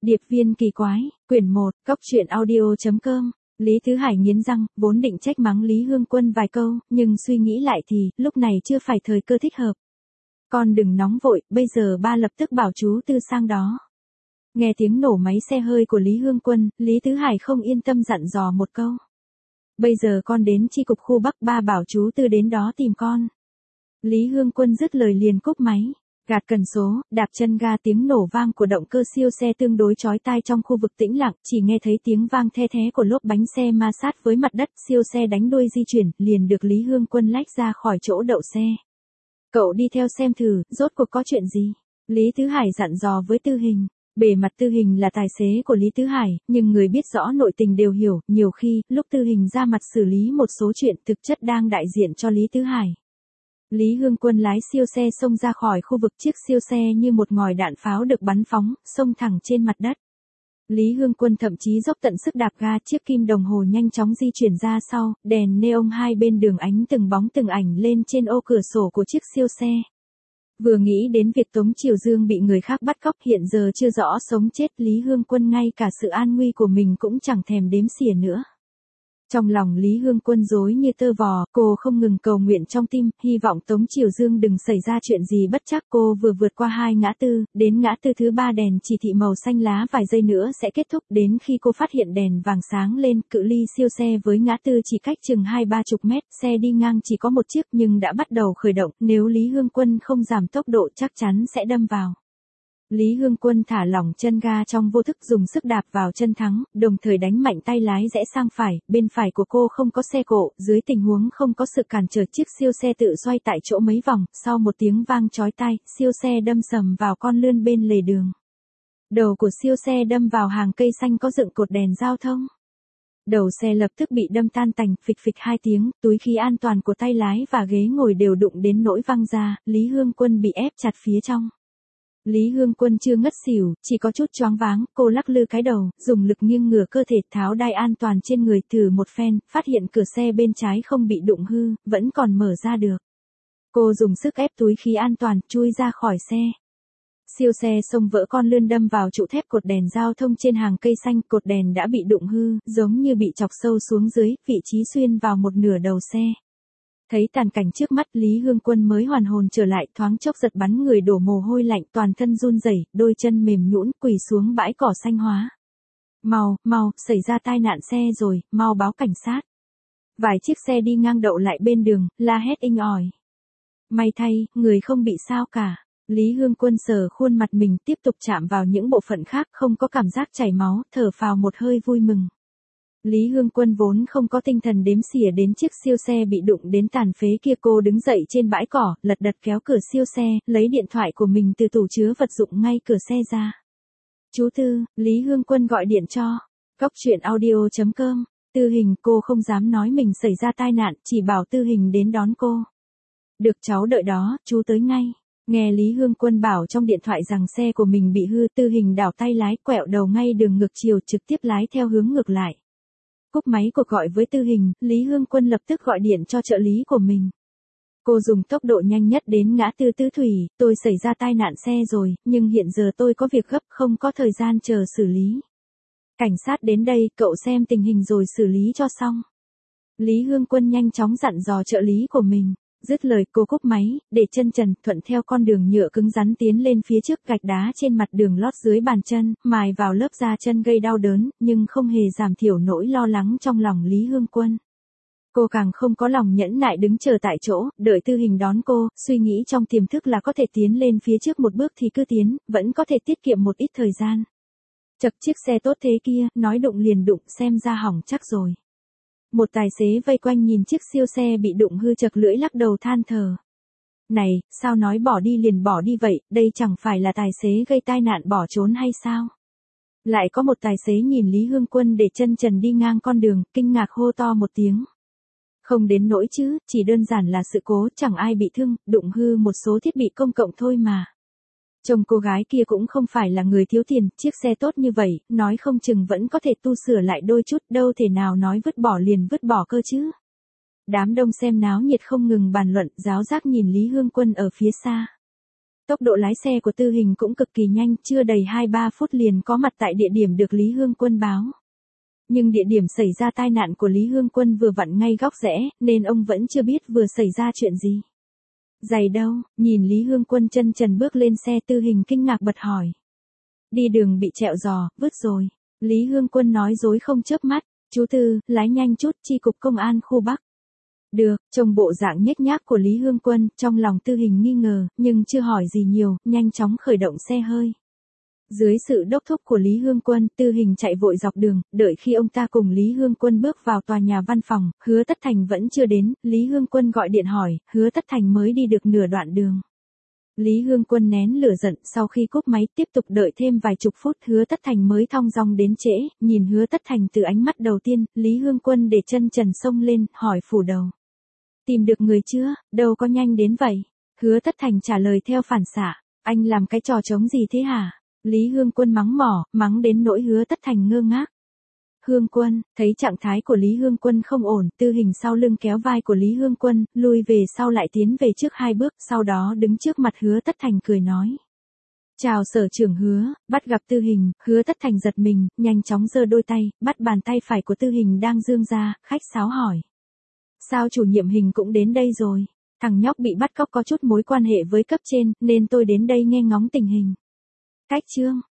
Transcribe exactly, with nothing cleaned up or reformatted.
Điệp viên kỳ quái, quyển một, cóc truyện audio.com. Lý Tứ Hải nghiến răng, vốn định trách mắng Lý Hương Quân vài câu, nhưng suy nghĩ lại thì, lúc này chưa phải thời cơ thích hợp. Con đừng nóng vội, bây giờ ba lập tức bảo chú Tư sang đó. Nghe tiếng nổ máy xe hơi của Lý Hương Quân, Lý Tứ Hải không yên tâm dặn dò một câu. Bây giờ con đến chi cục khu Bắc, ba bảo chú Tư đến đó tìm con. Lý Hương Quân dứt lời liền cúp máy. Gạt cần số, đạp chân ga, tiếng nổ vang của động cơ siêu xe tương đối chói tai trong khu vực tĩnh lặng, chỉ nghe thấy tiếng vang the thé của lốp bánh xe ma sát với mặt đất, siêu xe đánh đuôi di chuyển, liền được Lý Hương Quân lách ra khỏi chỗ đậu xe. Cậu đi theo xem thử, rốt cuộc có chuyện gì? Lý Tứ Hải dặn dò với Tư Hình. Bề mặt Tư Hình là tài xế của Lý Tứ Hải, nhưng người biết rõ nội tình đều hiểu, nhiều khi, lúc Tư Hình ra mặt xử lý một số chuyện thực chất đang đại diện cho Lý Tứ Hải. Lý Hương Quân lái siêu xe xông ra khỏi khu vực, chiếc siêu xe như một ngòi đạn pháo được bắn phóng, xông thẳng trên mặt đất. Lý Hương Quân thậm chí dốc tận sức đạp ga, chiếc kim đồng hồ nhanh chóng di chuyển ra sau, đèn neon hai bên đường ánh từng bóng từng ảnh lên trên ô cửa sổ của chiếc siêu xe. Vừa nghĩ đến việc Tống Triều Dương bị người khác bắt cóc, hiện giờ chưa rõ sống chết, Lý Hương Quân ngay cả sự an nguy của mình cũng chẳng thèm đếm xỉa nữa. Trong lòng Lý Hương Quân rối như tơ vò, cô không ngừng cầu nguyện trong tim, hy vọng Tống Triều Dương đừng xảy ra chuyện gì bất trắc. Cô vừa vượt qua hai ngã tư, đến ngã tư thứ ba đèn chỉ thị màu xanh lá vài giây nữa sẽ kết thúc, đến khi cô phát hiện đèn vàng sáng lên, cự ly siêu xe với ngã tư chỉ cách chừng hai ba chục mét, xe đi ngang chỉ có một chiếc nhưng đã bắt đầu khởi động, nếu Lý Hương Quân không giảm tốc độ chắc chắn sẽ đâm vào. Lý Hương Quân thả lỏng chân ga trong vô thức, dùng sức đạp vào chân thắng, đồng thời đánh mạnh tay lái rẽ sang phải, bên phải của cô không có xe cộ, dưới tình huống không có sự cản trở, chiếc siêu xe tự xoay tại chỗ mấy vòng, sau một tiếng vang chói tai, siêu xe đâm sầm vào con lươn bên lề đường. Đầu của siêu xe đâm vào hàng cây xanh có dựng cột đèn giao thông. Đầu xe lập tức bị đâm tan tành, phịch phịch hai tiếng, túi khí an toàn của tay lái và ghế ngồi đều đụng đến nỗi văng ra, Lý Hương Quân bị ép chặt phía trong. Lý Hương Quân chưa ngất xỉu, chỉ có chút choáng váng, cô lắc lư cái đầu, dùng lực nghiêng ngửa cơ thể, tháo đai an toàn trên người, thử một phen, phát hiện cửa xe bên trái không bị đụng hư, vẫn còn mở ra được. Cô dùng sức ép túi khí an toàn, chui ra khỏi xe. Siêu xe xông vỡ con lươn đâm vào trụ thép cột đèn giao thông trên hàng cây xanh, cột đèn đã bị đụng hư, giống như bị chọc sâu xuống dưới, vị trí xuyên vào một nửa đầu xe. Thấy tàn cảnh trước mắt, Lý Hương Quân mới hoàn hồn trở lại, thoáng chốc giật bắn người, đổ mồ hôi lạnh, toàn thân run rẩy, đôi chân mềm nhũn, quỳ xuống bãi cỏ xanh hóa. Mau, mau, xảy ra tai nạn xe rồi, mau báo cảnh sát. Vài chiếc xe đi ngang đậu lại bên đường, la hét inh ỏi. May thay, người không bị sao cả. Lý Hương Quân sờ khuôn mặt mình, tiếp tục chạm vào những bộ phận khác, không có cảm giác chảy máu, thở phào một hơi vui mừng. Lý Hương Quân vốn không có tinh thần đếm xỉa đến chiếc siêu xe bị đụng đến tàn phế kia, cô đứng dậy trên bãi cỏ, lật đật kéo cửa siêu xe, lấy điện thoại của mình từ tủ chứa vật dụng ngay cửa xe ra. Chú Tư, Lý Hương Quân gọi điện cho. Cóc truyện audio.com. Tư Hình, cô không dám nói mình xảy ra tai nạn, chỉ bảo Tư Hình đến đón cô. Được, cháu đợi đó, chú tới ngay. Nghe Lý Hương Quân bảo trong điện thoại rằng xe của mình bị hư, Tư Hình đảo tay lái, quẹo đầu ngay đường ngược chiều, trực tiếp lái theo hướng ngược lại. Cúp máy cuộc gọi với Tư Hình, Lý Hương Quân lập tức gọi điện cho trợ lý của mình. Cô dùng tốc độ nhanh nhất đến ngã tư Tứ Thủy, tôi xảy ra tai nạn xe rồi, nhưng hiện giờ tôi có việc gấp, không có thời gian chờ xử lý. Cảnh sát đến đây, cậu xem tình hình rồi xử lý cho xong. Lý Hương Quân nhanh chóng dặn dò trợ lý của mình. Dứt lời, cô cúp máy, để chân trần, thuận theo con đường nhựa cứng rắn tiến lên phía trước, gạch đá trên mặt đường lót dưới bàn chân, mài vào lớp da chân gây đau đớn, nhưng không hề giảm thiểu nỗi lo lắng trong lòng Lý Hương Quân. Cô càng không có lòng nhẫn nại đứng chờ tại chỗ, đợi Tư Hình đón cô, suy nghĩ trong tiềm thức là có thể tiến lên phía trước một bước thì cứ tiến, vẫn có thể tiết kiệm một ít thời gian. Chật, chiếc xe tốt thế kia, nói đụng liền đụng, xem ra hỏng chắc rồi. Một tài xế vây quanh nhìn chiếc siêu xe bị đụng hư, chật lưỡi lắc đầu than thở. Này, sao nói bỏ đi liền bỏ đi vậy, đây chẳng phải là tài xế gây tai nạn bỏ trốn hay sao? Lại có một tài xế nhìn Lý Hương Quân để chân trần đi ngang con đường, kinh ngạc hô to một tiếng. Không đến nỗi chứ, chỉ đơn giản là sự cố, chẳng ai bị thương, đụng hư một số thiết bị công cộng thôi mà. Chồng cô gái kia cũng không phải là người thiếu tiền, chiếc xe tốt như vậy, nói không chừng vẫn có thể tu sửa lại đôi chút, đâu thể nào nói vứt bỏ liền vứt bỏ cơ chứ. Đám đông xem náo nhiệt không ngừng bàn luận, giáo giác nhìn Lý Hương Quân ở phía xa. Tốc độ lái xe của Tư Hình cũng cực kỳ nhanh, chưa đầy hai ba phút liền có mặt tại địa điểm được Lý Hương Quân báo. Nhưng địa điểm xảy ra tai nạn của Lý Hương Quân vừa vặn ngay góc rẽ, nên ông vẫn chưa biết vừa xảy ra chuyện gì. Giày đâu? Nhìn Lý Hương Quân chân trần bước lên xe, Tư Hình kinh ngạc bật hỏi. Đi đường bị trẹo giò, vứt rồi. Lý Hương Quân nói dối không chớp mắt. Chú Tư, lái nhanh chút, chi cục công an khu Bắc. Được, trông bộ dạng nhếch nhác của Lý Hương Quân, trong lòng Tư Hình nghi ngờ, nhưng chưa hỏi gì nhiều, nhanh chóng khởi động xe hơi. Dưới sự đốc thúc của Lý Hương Quân, Tư Hình chạy vội dọc đường, đợi khi ông ta cùng Lý Hương Quân bước vào tòa nhà văn phòng, Hứa Tất Thành vẫn chưa đến, Lý Hương Quân gọi điện hỏi, Hứa Tất Thành mới đi được nửa đoạn đường. Lý Hương Quân nén lửa giận, sau khi cúp máy tiếp tục đợi thêm vài chục phút, Hứa Tất Thành mới thong dong đến trễ, nhìn Hứa Tất Thành từ ánh mắt đầu tiên, Lý Hương Quân để chân trần xông lên, hỏi phủ đầu. Tìm được người chưa, đâu có nhanh đến vậy. Hứa Tất Thành trả lời theo phản xạ, anh làm cái trò trống gì thế hả? Lý Hương Quân mắng mỏ, mắng đến nỗi Hứa Tất Thành ngơ ngác. Hương Quân, thấy trạng thái của Lý Hương Quân không ổn, Tư Hình sau lưng kéo vai của Lý Hương Quân, lui về sau lại tiến về trước hai bước, sau đó đứng trước mặt Hứa Tất Thành cười nói. Chào Sở trưởng Hứa, bắt gặp Tư Hình, Hứa Tất Thành giật mình, nhanh chóng giơ đôi tay, bắt bàn tay phải của Tư Hình đang giương ra, khách sáo hỏi. Sao chủ nhiệm Hình cũng đến đây rồi? Thằng nhóc bị bắt cóc có chút mối quan hệ với cấp trên, nên tôi đến đây nghe ngóng tình hình. Cách trương,